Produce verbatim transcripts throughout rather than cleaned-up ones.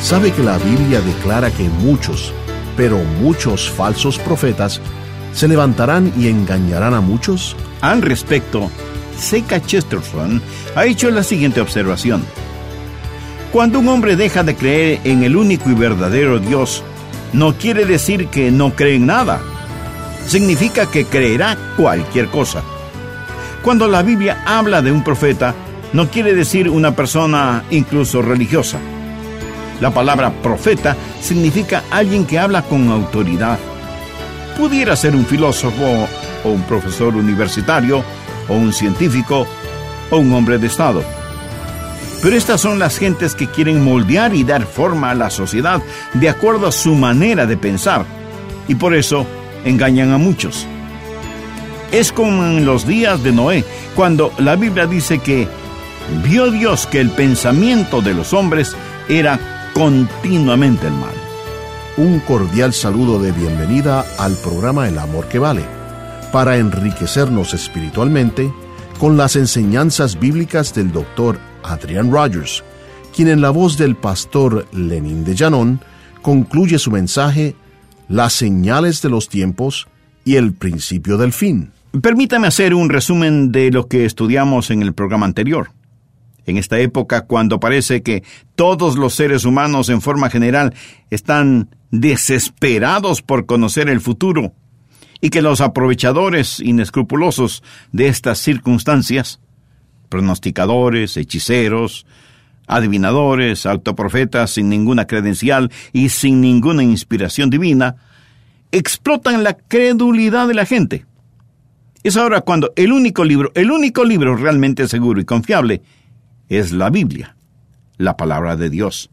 ¿Sabe que la Biblia declara que muchos, pero muchos falsos profetas se levantarán y engañarán a muchos? Al respecto, C K Chesterton ha hecho la siguiente observación. Cuando un hombre deja de creer en el único y verdadero Dios, no quiere decir que no cree en nada. Significa que creerá cualquier cosa. Cuando la Biblia habla de un profeta, no quiere decir una persona incluso religiosa. La palabra profeta significa alguien que habla con autoridad. Pudiera ser un filósofo, o un profesor universitario, o un científico, o un hombre de Estado. Pero estas son las gentes que quieren moldear y dar forma a la sociedad de acuerdo a su manera de pensar, y por eso engañan a muchos. Es como en los días de Noé, cuando la Biblia dice que vio Dios que el pensamiento de los hombres era continuamente el mal. Un cordial saludo de bienvenida al programa El Amor que Vale, para enriquecernos espiritualmente con las enseñanzas bíblicas del doctor Adrian Rogers, quien en la voz del pastor Lenín de Llanón concluye su mensaje Las señales de los tiempos y el principio del fin. Permítame hacer un resumen de lo que estudiamos en el programa anterior. En esta época, cuando parece que todos los seres humanos en forma general están desesperados por conocer el futuro, y que los aprovechadores inescrupulosos de estas circunstancias, pronosticadores, hechiceros, adivinadores, autoprofetas sin ninguna credencial y sin ninguna inspiración divina, explotan la credulidad de la gente. Es ahora cuando el único libro, el único libro realmente seguro y confiable es la Biblia, la palabra de Dios.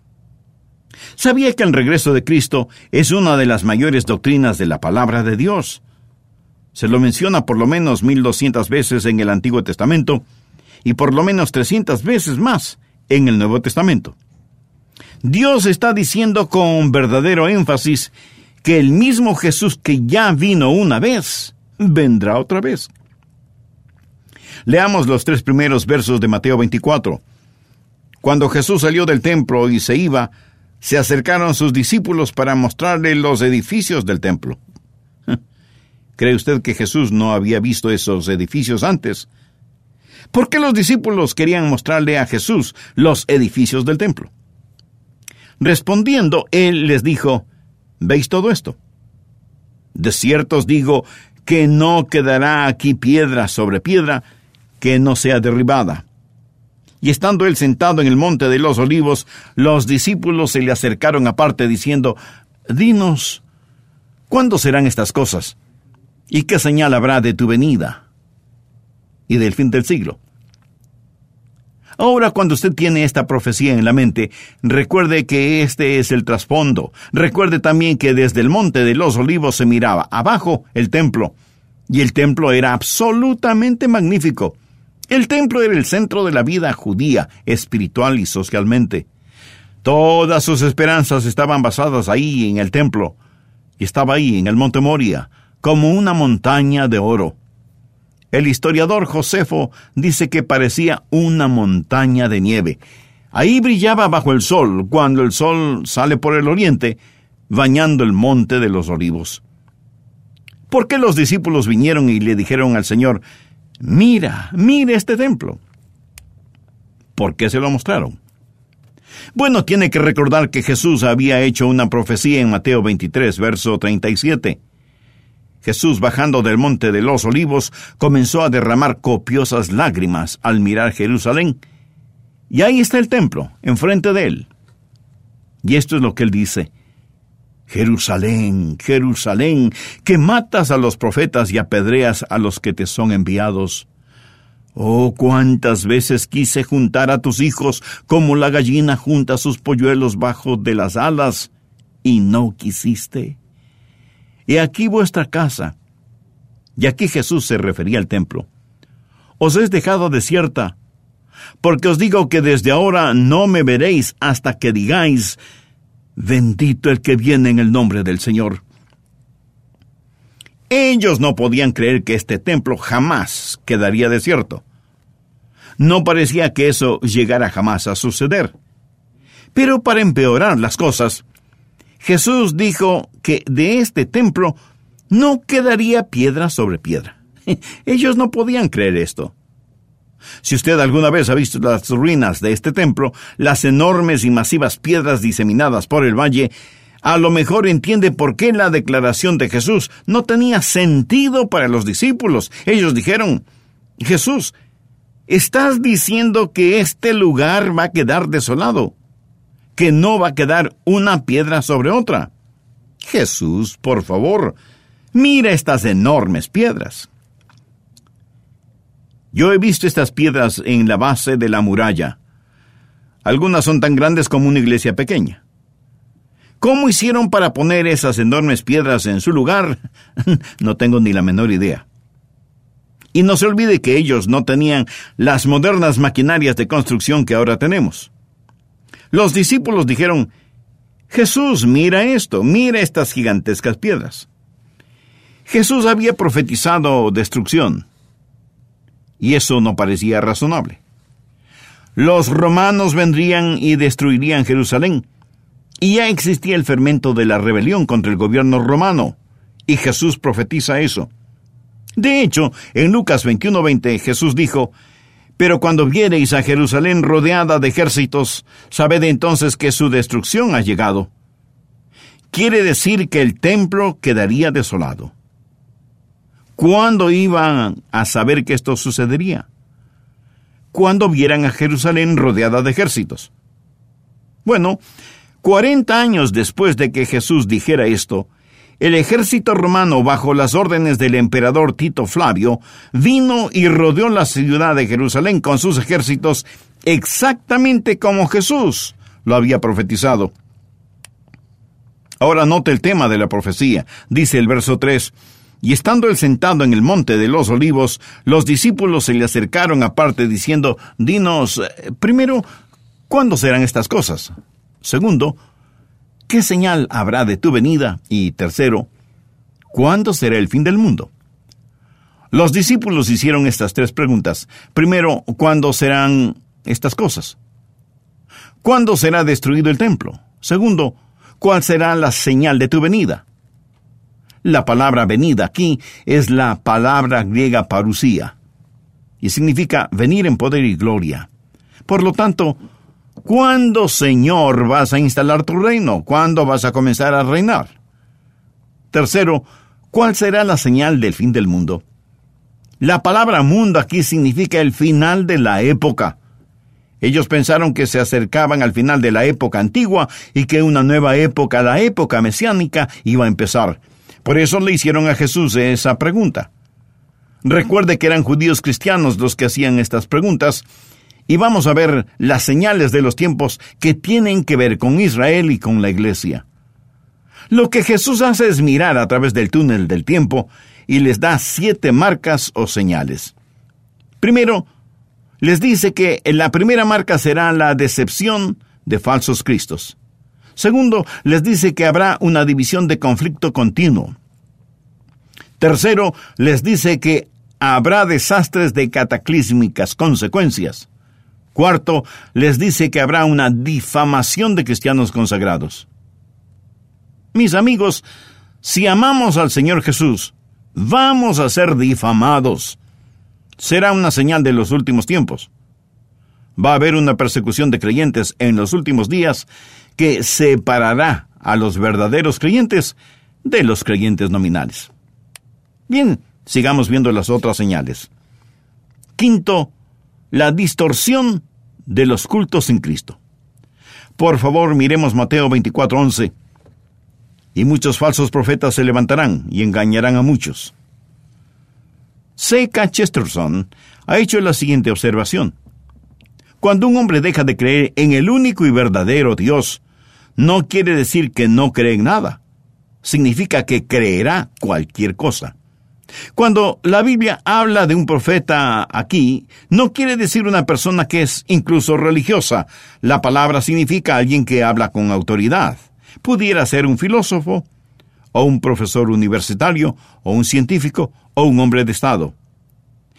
¿Sabía que el regreso de Cristo es una de las mayores doctrinas de la palabra de Dios? Se lo menciona por lo menos mil doscientas veces en el Antiguo Testamento y por lo menos trescientas veces más en el Nuevo Testamento. Dios está diciendo con verdadero énfasis que el mismo Jesús que ya vino una vez, vendrá otra vez. Leamos los tres primeros versos de Mateo veinticuatro. Cuando Jesús salió del templo y se iba, se acercaron sus discípulos para mostrarle los edificios del templo. ¿Cree usted que Jesús no había visto esos edificios antes? ¿Por qué los discípulos querían mostrarle a Jesús los edificios del templo? Respondiendo, él les dijo, ¿veis todo esto? De cierto os digo que no quedará aquí piedra sobre piedra que no sea derribada. Y estando él sentado en el monte de los olivos, los discípulos se le acercaron aparte diciendo, dinos, ¿cuándo serán estas cosas? ¿Y qué señal habrá de tu venida y del fin del siglo? Ahora, cuando usted tiene esta profecía en la mente, recuerde que este es el trasfondo. Recuerde también que desde el monte de los olivos se miraba abajo el templo, y el templo era absolutamente magnífico. El templo era el centro de la vida judía, espiritual y socialmente. Todas sus esperanzas estaban basadas ahí en el templo, y estaba ahí en el monte Moria, como una montaña de oro. El historiador Josefo dice que parecía una montaña de nieve. Ahí brillaba bajo el sol, cuando el sol sale por el oriente, bañando el monte de los olivos. ¿Por qué los discípulos vinieron y le dijeron al Señor, mira, mira este templo? ¿Por qué se lo mostraron? Bueno, tiene que recordar que Jesús había hecho una profecía en Mateo veintitrés, verso treinta y siete. Jesús, bajando del monte de los olivos, comenzó a derramar copiosas lágrimas al mirar Jerusalén. Y ahí está el templo, enfrente de él. Y esto es lo que él dice. Jerusalén, Jerusalén, que matas a los profetas y apedreas a los que te son enviados. Oh, cuántas veces quise juntar a tus hijos como la gallina junta sus polluelos bajo de las alas, y no quisiste. He aquí vuestra casa. Y aquí Jesús se refería al templo. Os es dejado desierta, porque os digo que desde ahora no me veréis hasta que digáis, bendito el que viene en el nombre del Señor. Ellos no podían creer que este templo jamás quedaría desierto. No parecía que eso llegara jamás a suceder. Pero para empeorar las cosas, Jesús dijo que de este templo no quedaría piedra sobre piedra. Ellos no podían creer esto. Si usted alguna vez ha visto las ruinas de este templo, las enormes y masivas piedras diseminadas por el valle, a lo mejor entiende por qué la declaración de Jesús no tenía sentido para los discípulos. Ellos dijeron: Jesús, estás diciendo que este lugar va a quedar desolado, que no va a quedar una piedra sobre otra. Jesús, por favor, mira estas enormes piedras. Yo he visto estas piedras en la base de la muralla. Algunas son tan grandes como una iglesia pequeña. ¿Cómo hicieron para poner esas enormes piedras en su lugar? No tengo ni la menor idea. Y no se olvide que ellos no tenían las modernas maquinarias de construcción que ahora tenemos. Los discípulos dijeron: Jesús, mira esto, mira estas gigantescas piedras. Jesús había profetizado destrucción, y eso no parecía razonable. Los romanos vendrían y destruirían Jerusalén, y ya existía el fermento de la rebelión contra el gobierno romano, y Jesús profetiza eso. De hecho, en Lucas veintiuno veinte, Jesús dijo: Pero cuando viereis a Jerusalén rodeada de ejércitos, sabed entonces que su destrucción ha llegado. Quiere decir que el templo quedaría desolado. ¿Cuándo iban a saber que esto sucedería? Cuando vieran a Jerusalén rodeada de ejércitos. Bueno, cuarenta años después de que Jesús dijera esto, el ejército romano, bajo las órdenes del emperador Tito Flavio, vino y rodeó la ciudad de Jerusalén con sus ejércitos, exactamente como Jesús lo había profetizado. Ahora note el tema de la profecía. Dice el verso tres: Y estando él sentado en el monte de los olivos, los discípulos se le acercaron aparte diciendo: Dinos, eh, primero, ¿cuándo serán estas cosas? Segundo, ¿qué señal habrá de tu venida? Y tercero, ¿cuándo será el fin del mundo? Los discípulos hicieron estas tres preguntas. Primero, ¿cuándo serán estas cosas? ¿Cuándo será destruido el templo? Segundo, ¿cuál será la señal de tu venida? La palabra venida aquí es la palabra griega parusía, y significa venir en poder y gloria. Por lo tanto, ¿cuándo, Señor, vas a instalar tu reino? ¿Cuándo vas a comenzar a reinar? Tercero, ¿cuál será la señal del fin del mundo? La palabra mundo aquí significa el final de la época. Ellos pensaron que se acercaban al final de la época antigua y que una nueva época, la época mesiánica, iba a empezar. Por eso le hicieron a Jesús esa pregunta. Recuerde que eran judíos cristianos los que hacían estas preguntas, y vamos a ver las señales de los tiempos que tienen que ver con Israel y con la iglesia. Lo que Jesús hace es mirar a través del túnel del tiempo y les da siete marcas o señales. Primero, les dice que la primera marca será la decepción de falsos cristos. Segundo, les dice que habrá una división de conflicto continuo. Tercero, les dice que habrá desastres de cataclísmicas consecuencias. Cuarto, les dice que habrá una difamación de cristianos consagrados. Mis amigos, si amamos al Señor Jesús, vamos a ser difamados. Será una señal de los últimos tiempos. Va a haber una persecución de creyentes en los últimos días que separará a los verdaderos creyentes de los creyentes nominales. Bien, sigamos viendo las otras señales. Quinto, la distorsión de los cultos en Cristo. Por favor, miremos Mateo veinticuatro once. Y muchos falsos profetas se levantarán y engañarán a muchos. C K Chesterton ha hecho la siguiente observación. Cuando un hombre deja de creer en el único y verdadero Dios, no quiere decir que no cree en nada. Significa que creerá cualquier cosa. Cuando la Biblia habla de un profeta aquí, no quiere decir una persona que es incluso religiosa. La palabra significa alguien que habla con autoridad. Pudiera ser un filósofo, o un profesor universitario, o un científico, o un hombre de Estado.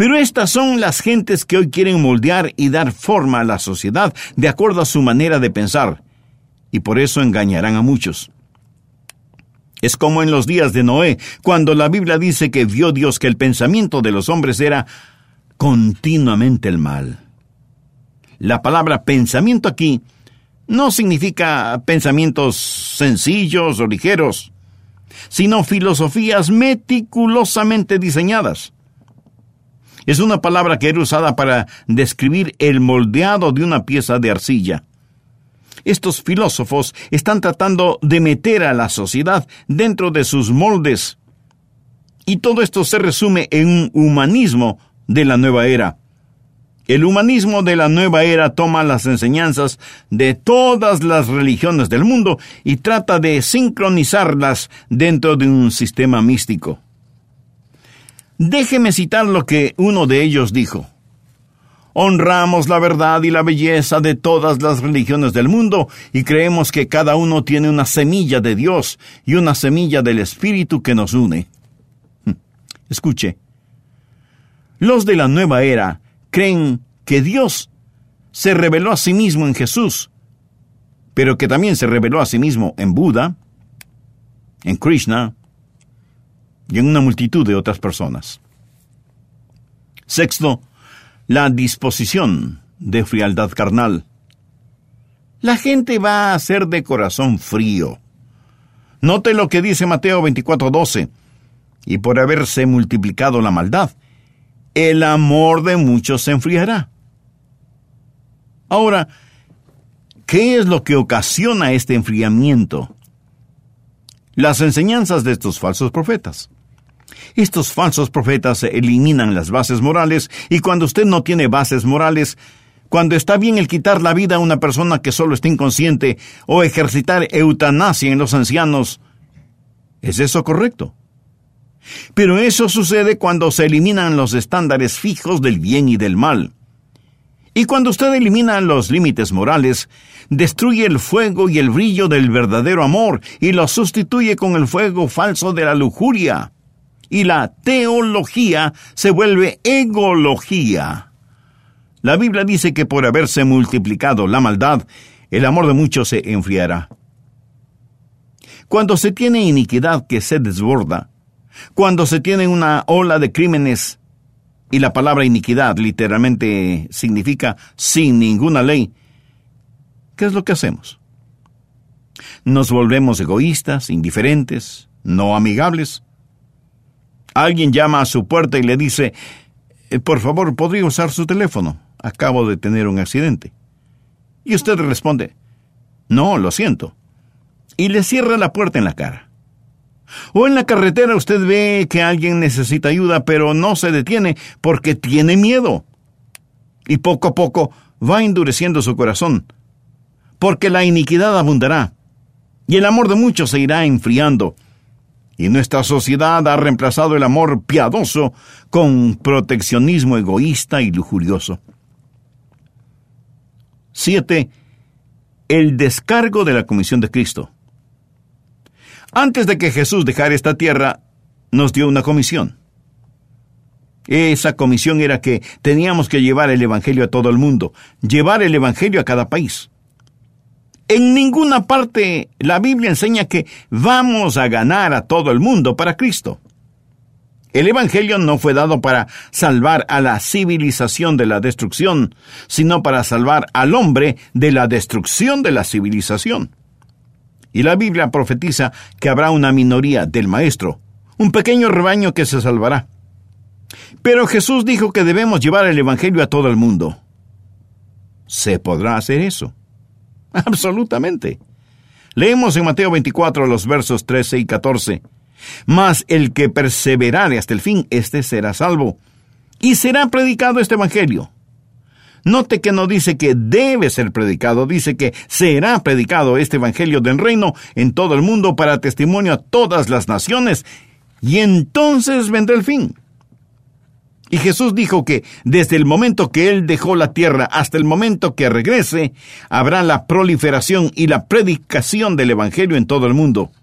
Pero estas son las gentes que hoy quieren moldear y dar forma a la sociedad de acuerdo a su manera de pensar, y por eso engañarán a muchos. Es como en los días de Noé, cuando la Biblia dice que vio Dios que el pensamiento de los hombres era continuamente el mal. La palabra pensamiento aquí no significa pensamientos sencillos o ligeros, sino filosofías meticulosamente diseñadas. Es una palabra que era usada para describir el moldeado de una pieza de arcilla. Estos filósofos están tratando de meter a la sociedad dentro de sus moldes. Y todo esto se resume en un humanismo de la nueva era. El humanismo de la nueva era toma las enseñanzas de todas las religiones del mundo y trata de sincronizarlas dentro de un sistema místico. Déjeme citar lo que uno de ellos dijo. Honramos la verdad y la belleza de todas las religiones del mundo y creemos que cada uno tiene una semilla de Dios y una semilla del Espíritu que nos une. Escuche. Los de la nueva era creen que Dios se reveló a sí mismo en Jesús, pero que también se reveló a sí mismo en Buda, en Krishna y en una multitud de otras personas. Sexto, la disposición de frialdad carnal. La gente va a ser de corazón frío. Note lo que dice Mateo veinticuatro doce. Y por haberse multiplicado la maldad, el amor de muchos se enfriará. Ahora, ¿qué es lo que ocasiona este enfriamiento? Las enseñanzas de estos falsos profetas. Estos falsos profetas eliminan las bases morales, y cuando usted no tiene bases morales, cuando está bien el quitar la vida a una persona que solo está inconsciente o ejercitar eutanasia en los ancianos, ¿es eso correcto? Pero eso sucede cuando se eliminan los estándares fijos del bien y del mal. Y cuando usted elimina los límites morales, destruye el fuego y el brillo del verdadero amor y lo sustituye con el fuego falso de la lujuria. Y la teología se vuelve egología. La Biblia dice que por haberse multiplicado la maldad, el amor de muchos se enfriará. Cuando se tiene iniquidad que se desborda, cuando se tiene una ola de crímenes, y la palabra iniquidad literalmente significa sin ninguna ley, ¿qué es lo que hacemos? Nos volvemos egoístas, indiferentes, no amigables. Alguien llama a su puerta y le dice, por favor, ¿podría usar su teléfono? Acabo de tener un accidente. Y usted responde, no, lo siento. Y le cierra la puerta en la cara. O en la carretera usted ve que alguien necesita ayuda, pero no se detiene porque tiene miedo. Y poco a poco va endureciendo su corazón, porque la iniquidad abundará, y el amor de muchos se irá enfriando. Y nuestra sociedad ha reemplazado el amor piadoso con proteccionismo egoísta y lujurioso. Siete. El descargo de la comisión de Cristo. Antes de que Jesús dejara esta tierra, nos dio una comisión. Esa comisión era que teníamos que llevar el Evangelio a todo el mundo, llevar el Evangelio a cada país. En ninguna parte la Biblia enseña que vamos a ganar a todo el mundo para Cristo. El Evangelio no fue dado para salvar a la civilización de la destrucción, sino para salvar al hombre de la destrucción de la civilización. Y la Biblia profetiza que habrá una minoría del Maestro, un pequeño rebaño que se salvará. Pero Jesús dijo que debemos llevar el Evangelio a todo el mundo. ¿Se podrá hacer eso? Absolutamente. Leemos en Mateo veinticuatro los versos trece y catorce. Mas el que perseverare hasta el fin, éste será salvo. Y será predicado este Evangelio. Note que no dice que debe ser predicado, dice que será predicado este Evangelio del reino en todo el mundo para testimonio a todas las naciones, y entonces vendrá el fin. Y Jesús dijo que desde el momento que Él dejó la tierra hasta el momento que regrese, habrá la proliferación y la predicación del Evangelio en todo el mundo.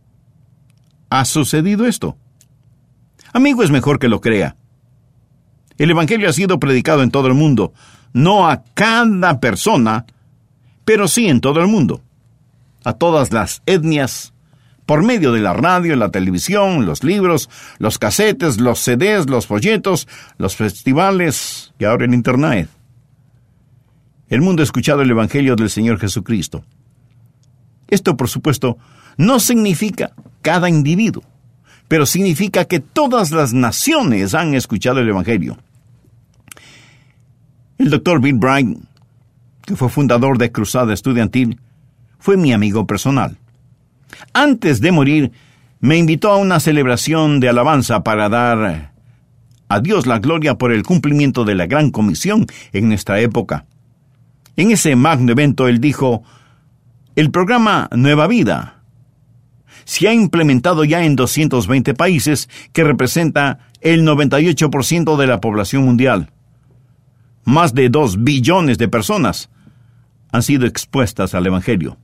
¿Ha sucedido esto? Amigo, es mejor que lo crea. El Evangelio ha sido predicado en todo el mundo, no a cada persona, pero sí en todo el mundo, a todas las etnias, por medio de la radio, la televisión, los libros, los casetes, los C Ds, los folletos, los festivales y ahora en Internet. El mundo ha escuchado el Evangelio del Señor Jesucristo. Esto, por supuesto, no significa cada individuo, pero significa que todas las naciones han escuchado el Evangelio. El doctor Bill Bright, que fue fundador de Cruzada Estudiantil, fue mi amigo personal. Antes de morir, me invitó a una celebración de alabanza para dar a Dios la gloria por el cumplimiento de la gran comisión en nuestra época. En ese magno evento, él dijo: el programa Nueva Vida se ha implementado ya en doscientos veinte países, que representa el noventa y ocho por ciento de la población mundial. Más de dos billones de personas han sido expuestas al Evangelio.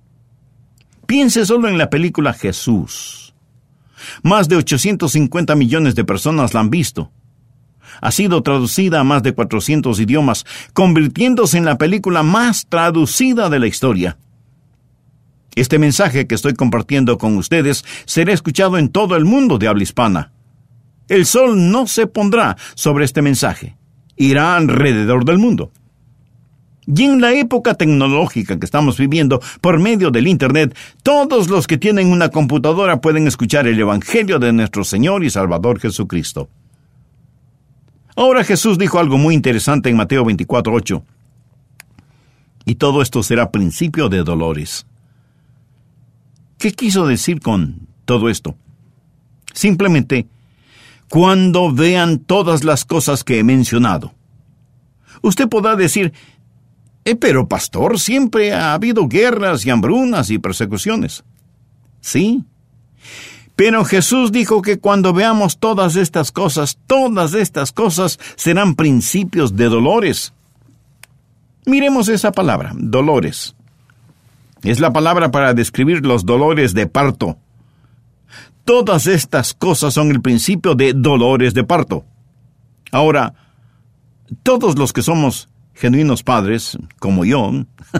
Piense solo en la película Jesús. Más de ochocientos cincuenta millones de personas la han visto. Ha sido traducida a más de cuatrocientos idiomas, convirtiéndose en la película más traducida de la historia. Este mensaje que estoy compartiendo con ustedes será escuchado en todo el mundo de habla hispana. El sol no se pondrá sobre este mensaje. Irá alrededor del mundo. Y en la época tecnológica que estamos viviendo, por medio del Internet, todos los que tienen una computadora pueden escuchar el Evangelio de nuestro Señor y Salvador Jesucristo. Ahora Jesús dijo algo muy interesante en Mateo veinticuatro ocho. Y todo esto será principio de dolores. ¿Qué quiso decir con todo esto? Simplemente, cuando vean todas las cosas que he mencionado. Usted podrá decir: Eh, pero pastor, siempre ha habido guerras y hambrunas y persecuciones. Sí, pero Jesús dijo que cuando veamos todas estas cosas, todas estas cosas serán principios de dolores. Miremos esa palabra, dolores. Es la palabra para describir los dolores de parto. Todas estas cosas son el principio de dolores de parto. Ahora, todos los que somos genuinos padres, como yo,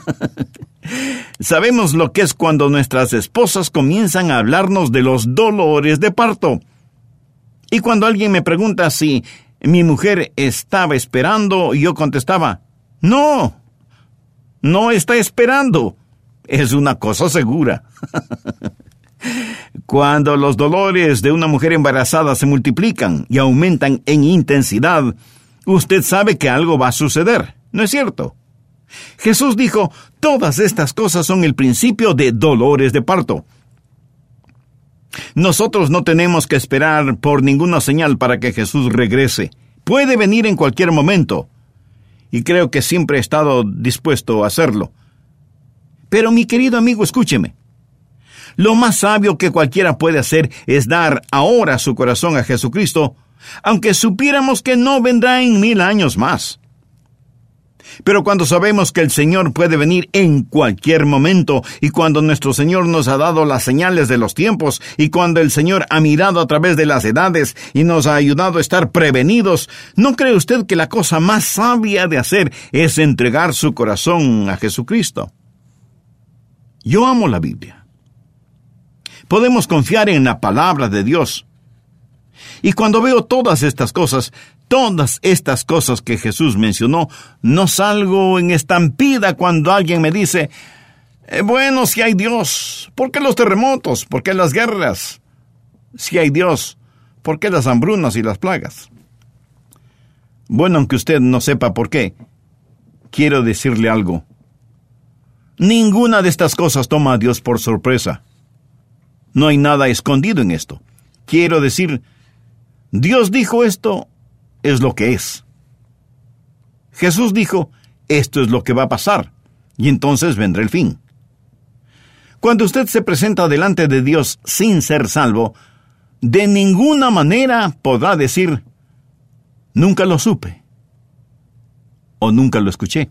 sabemos lo que es cuando nuestras esposas comienzan a hablarnos de los dolores de parto. Y cuando alguien me pregunta si mi mujer estaba esperando, yo contestaba: no, no está esperando, es una cosa segura. Cuando los dolores de una mujer embarazada se multiplican y aumentan en intensidad, usted sabe que algo va a suceder. ¿No es cierto? Jesús dijo: todas estas cosas son el principio de dolores de parto. Nosotros no tenemos que esperar por ninguna señal para que Jesús regrese. Puede venir en cualquier momento. Y creo que siempre he estado dispuesto a hacerlo. Pero mi querido amigo, escúcheme. Lo más sabio que cualquiera puede hacer es dar ahora su corazón a Jesucristo, aunque supiéramos que no vendrá en mil años más. Pero cuando sabemos que el Señor puede venir en cualquier momento, y cuando nuestro Señor nos ha dado las señales de los tiempos, y cuando el Señor ha mirado a través de las edades y nos ha ayudado a estar prevenidos, ¿no cree usted que la cosa más sabia de hacer es entregar su corazón a Jesucristo? Yo amo la Biblia. Podemos confiar en la palabra de Dios. Y cuando veo todas estas cosas, todas estas cosas que Jesús mencionó, no salgo en estampida cuando alguien me dice: eh, bueno, si hay Dios, ¿por qué los terremotos? ¿Por qué las guerras? Si hay Dios, ¿por qué las hambrunas y las plagas? Bueno, aunque usted no sepa por qué, quiero decirle algo. Ninguna de estas cosas toma a Dios por sorpresa. No hay nada escondido en esto. Quiero decir, Dios dijo esto, es lo que es. Jesús dijo, esto es lo que va a pasar, y entonces vendrá el fin. Cuando usted se presenta delante de Dios sin ser salvo, de ninguna manera podrá decir, nunca lo supe, o nunca lo escuché.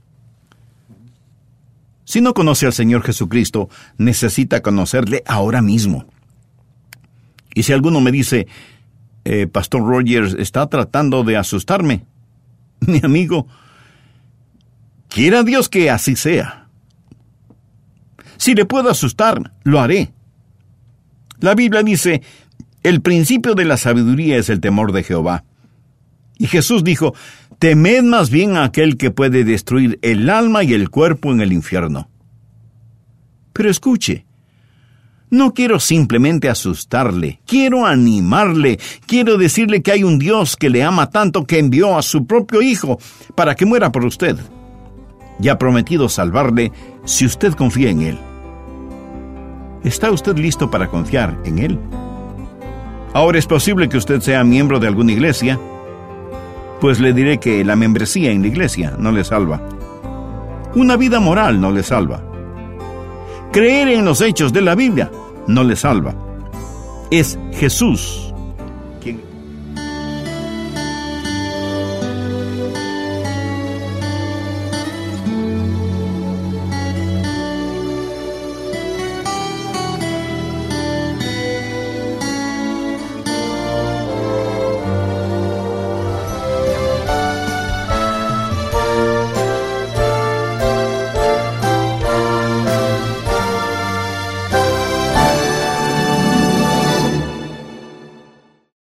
Si no conoce al Señor Jesucristo, necesita conocerle ahora mismo. Y si alguno me dice, eh, Pastor Rogers está tratando de asustarme. Mi amigo, quiera Dios que así sea. Si le puedo asustar, lo haré. La Biblia dice, el principio de la sabiduría es el temor de Jehová. Y Jesús dijo, temed más bien a aquel que puede destruir el alma y el cuerpo en el infierno. Pero escuche, no quiero simplemente asustarle, quiero animarle, quiero decirle que hay un Dios que le ama tanto que envió a su propio Hijo para que muera por usted. Y ha prometido salvarle si usted confía en Él. ¿Está usted listo para confiar en Él? Ahora es posible que usted sea miembro de alguna iglesia, pues le diré que la membresía en la iglesia no le salva. Una vida moral no le salva. Creer en los hechos de la Biblia no le salva. Es Jesús